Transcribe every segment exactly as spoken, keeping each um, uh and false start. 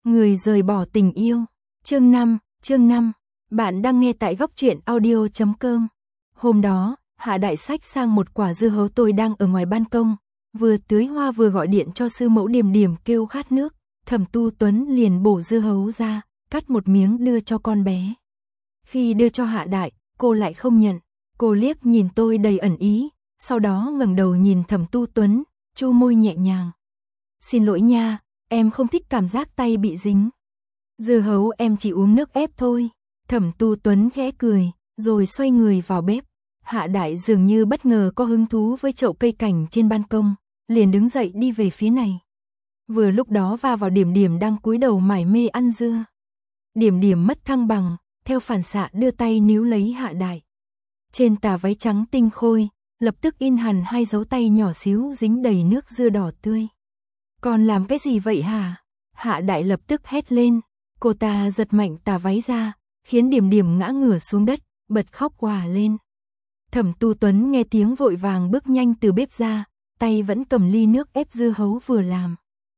Người rời bỏ tình yêu. Chương năm, chương năm. Bạn đang nghe tại góc truyện audio chấm com. Hôm đó, Hạ Đại xách sang một quả dưa hấu, tôi đang ở ngoài ban công, vừa tưới hoa vừa gọi điện cho sư mẫu Điềm Điềm kêu khát nước. Thẩm Tu Tuấn liền bổ dưa hấu ra, cắt một miếng đưa cho con bé. Khi đưa cho Hạ Đại, cô lại không nhận. Cô liếc nhìn tôi đầy ẩn ý, sau đó ngẩng đầu nhìn Thẩm Tu Tuấn, chu môi nhẹ nhàng. Xin lỗi nha, em không thích cảm giác tay bị dính. Dưa hấu em chỉ uống nước ép thôi. Thẩm Tu Tuấn khẽ cười, rồi xoay người vào bếp. Hạ Đại dường như bất ngờ có hứng thú với chậu cây cảnh trên ban công, liền đứng dậy đi về phía này. Vừa lúc đó va vào Điềm Điềm đang cúi đầu mải mê ăn dưa. Điềm Điềm mất thăng bằng, theo phản xạ đưa tay níu lấy Hạ Đại. Trên tà váy trắng tinh khôi, lập tức in hẳn hai dấu tay nhỏ xíu dính đầy nước dưa đỏ tươi. Con làm cái gì vậy hả? Hạ Đại lập tức hét lên. Cô ta giật mạnh tà váy ra, khiến Điềm Điềm ngã ngửa xuống đất, bật khóc òa lên. Thẩm Tu Tuấn nghe tiếng vội vàng bước nhanh từ bếp ra, tay vẫn cầm ly nước ép dưa hấu vừa làm.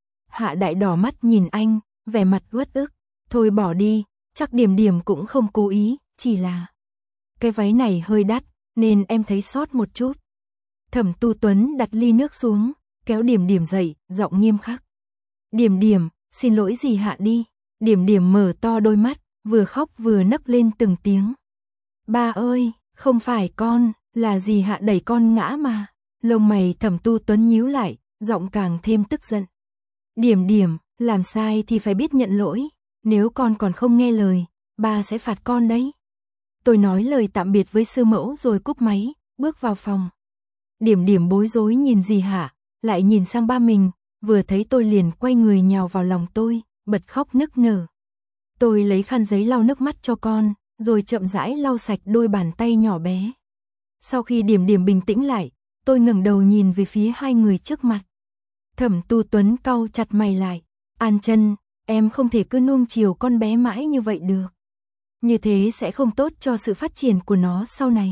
Hạ Đại đỏ mắt nhìn anh, vẻ mặt uất ức. Thôi bỏ đi, chắc Điềm Điềm cũng không cố ý, chỉ là cái váy này hơi đắt, nên em thấy sót một chút. Thẩm Tu Tuấn đặt ly nước xuống, kéo Điềm Điềm dậy, giọng nghiêm khắc. Điềm Điềm, xin lỗi gì Hạ đi. Điềm Điềm mở to đôi mắt, vừa khóc vừa nấc lên từng tiếng. Ba ơi, không phải con, là dì Hạ đẩy con ngã mà. Lông mày Thẩm Tu Tuấn nhíu lại, giọng càng thêm tức giận. Điềm Điềm, làm sai thì phải biết nhận lỗi, nếu con còn không nghe lời, ba sẽ phạt con đấy. Tôi nói lời tạm biệt với sư mẫu rồi cúp máy, bước vào phòng. Điềm Điềm bối rối nhìn dì Hạ, lại nhìn sang ba mình, vừa thấy tôi liền quay người nhào vào lòng tôi, bật khóc nức nở. Tôi lấy khăn giấy lau nước mắt cho con, rồi chậm rãi lau sạch đôi bàn tay nhỏ bé. Sau khi Điềm Điềm bình tĩnh lại, tôi ngẩng đầu nhìn về phía hai người trước mặt. Thẩm Tu Tuấn cau chặt mày lại. An Chân, em không thể cứ nuông chiều con bé mãi như vậy được. Như thế sẽ không tốt cho sự phát triển của nó sau này.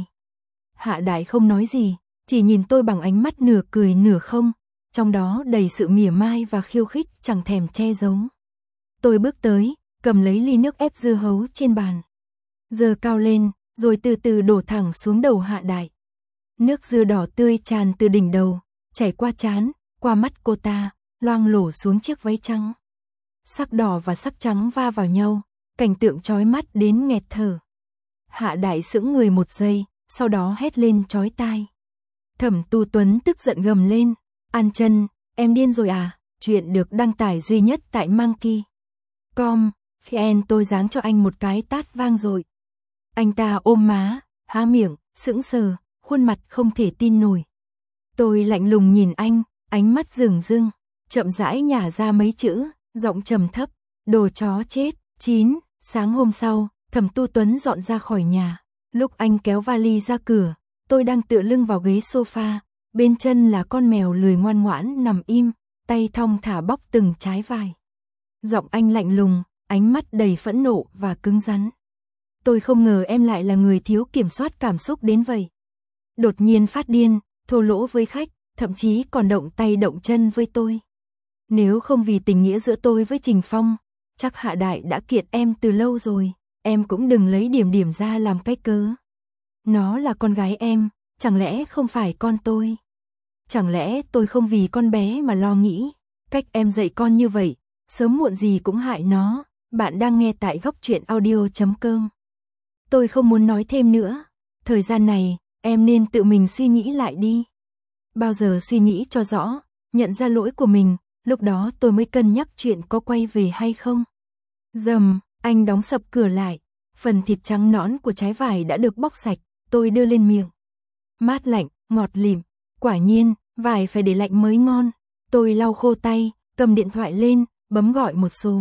Hạ Đại không nói gì, chỉ nhìn tôi bằng ánh mắt nửa cười nửa không, trong đó đầy sự mỉa mai và khiêu khích chẳng thèm che giấu. Tôi bước tới, cầm lấy ly nước ép dưa hấu trên bàn. Giơ cao lên, rồi từ từ đổ thẳng xuống đầu Hạ Đại. Nước dưa đỏ tươi tràn từ đỉnh đầu, chảy qua trán, qua mắt cô ta, loang lổ xuống chiếc váy trắng. Sắc đỏ và sắc trắng va vào nhau, cảnh tượng chói mắt đến nghẹt thở. Hạ Đại sững người một giây, sau đó hét lên chói tai. Thẩm Tu Tuấn tức giận gầm lên. An Chân, em điên rồi à? Chuyện được đăng tải duy nhất tại Monkey chấm com. Fan tôi giáng cho anh một cái tát vang dội. Anh ta ôm má, há miệng, sững sờ, khuôn mặt không thể tin nổi. Tôi lạnh lùng nhìn anh, ánh mắt rừng rưng, chậm rãi nhả ra mấy chữ, giọng trầm thấp. Đồ chó chết. Chín. Sáng hôm sau, Thẩm Tu Tuấn dọn ra khỏi nhà. Lúc anh kéo vali ra cửa, tôi đang tựa lưng vào ghế sofa, bên chân là con mèo lười ngoan ngoãn nằm im, tay thong thả bóc từng trái vải. Giọng anh lạnh lùng, ánh mắt đầy phẫn nộ và cứng rắn. Tôi không ngờ em lại là người thiếu kiểm soát cảm xúc đến vậy. Đột nhiên phát điên, thô lỗ với khách, thậm chí còn động tay động chân với tôi. Nếu không vì tình nghĩa giữa tôi với Trình Phong, chắc Hạ Đại đã kiện em từ lâu rồi, em cũng đừng lấy Điềm Điềm ra làm cái cớ. Nó là con gái em, chẳng lẽ không phải con tôi? Chẳng lẽ tôi không vì con bé mà lo nghĩ, cách em dạy con như vậy, sớm muộn gì cũng hại nó. Bạn đang nghe tại góc truyện audio chấm com. Tôi không muốn nói thêm nữa, thời gian này, em nên tự mình suy nghĩ lại đi. Bao giờ suy nghĩ cho rõ, nhận ra lỗi của mình, lúc đó tôi mới cân nhắc chuyện có quay về hay không. Dầm, anh đóng sập cửa lại, phần thịt trắng nõn của trái vải đã được bóc sạch, tôi đưa lên miệng. Mát lạnh, ngọt lịm, quả nhiên, vải phải để lạnh mới ngon. Tôi lau khô tay, cầm điện thoại lên, bấm gọi một số.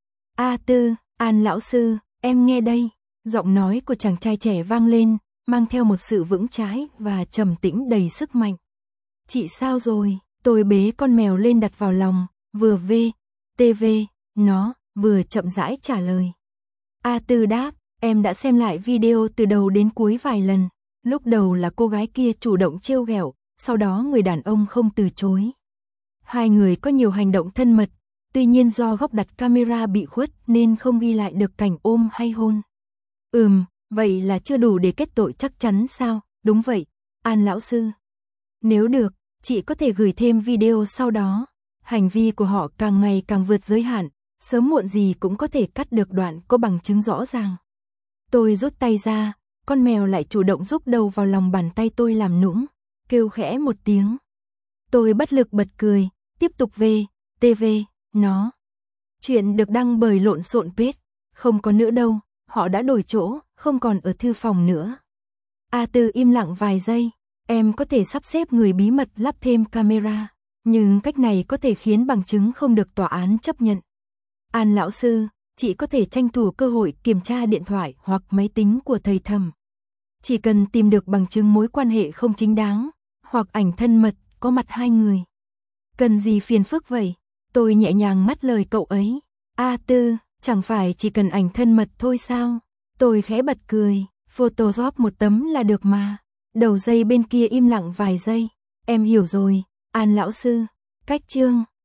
A Tư, An lão sư, em nghe đây. Giọng nói của chàng trai trẻ vang lên, mang theo một sự vững chãi và trầm tĩnh đầy sức mạnh. Chị sao rồi? Tôi bế con mèo lên đặt vào lòng, vừa vê, tê vê, nó, vừa chậm rãi trả lời. A Tư đáp, em đã xem lại video từ đầu đến cuối vài lần. Lúc đầu là cô gái kia chủ động trêu ghẹo, sau đó người đàn ông không từ chối. Hai người có nhiều hành động thân mật, Tuy nhiên do góc đặt camera bị khuất nên không ghi lại được cảnh ôm hay hôn. Ừm, vậy là chưa đủ để kết tội chắc chắn sao? Đúng vậy, An lão sư. Nếu được, chị có thể gửi thêm video sau đó. Hành vi của họ càng ngày càng vượt giới hạn, sớm muộn gì cũng có thể cắt được đoạn có bằng chứng rõ ràng. Tôi rút tay ra, con mèo lại chủ động rúc đầu vào lòng bàn tay tôi làm nũng, kêu khẽ một tiếng. Tôi bất lực bật cười, tiếp tục về, tê vê, nó. Chuyện được đăng bởi Lộn Xộn Page, không có nữa đâu, họ đã đổi chỗ, không còn ở thư phòng nữa. A Tư im lặng vài giây, em có thể sắp xếp người bí mật lắp thêm camera, nhưng cách này có thể khiến bằng chứng không được tòa án chấp nhận. An lão sư, chị có thể tranh thủ cơ hội kiểm tra điện thoại hoặc máy tính của thầy Thẩm. Chỉ cần tìm được bằng chứng mối quan hệ không chính đáng, hoặc ảnh thân mật có mặt hai người. Cần gì phiền phức vậy? Tôi nhẹ nhàng ngắt lời cậu ấy. A Tư, chẳng phải chỉ cần ảnh thân mật thôi sao? Tôi khẽ bật cười, Photoshop một tấm là được mà. Đầu dây bên kia im lặng vài giây. Em hiểu rồi, An lão sư. Cách chương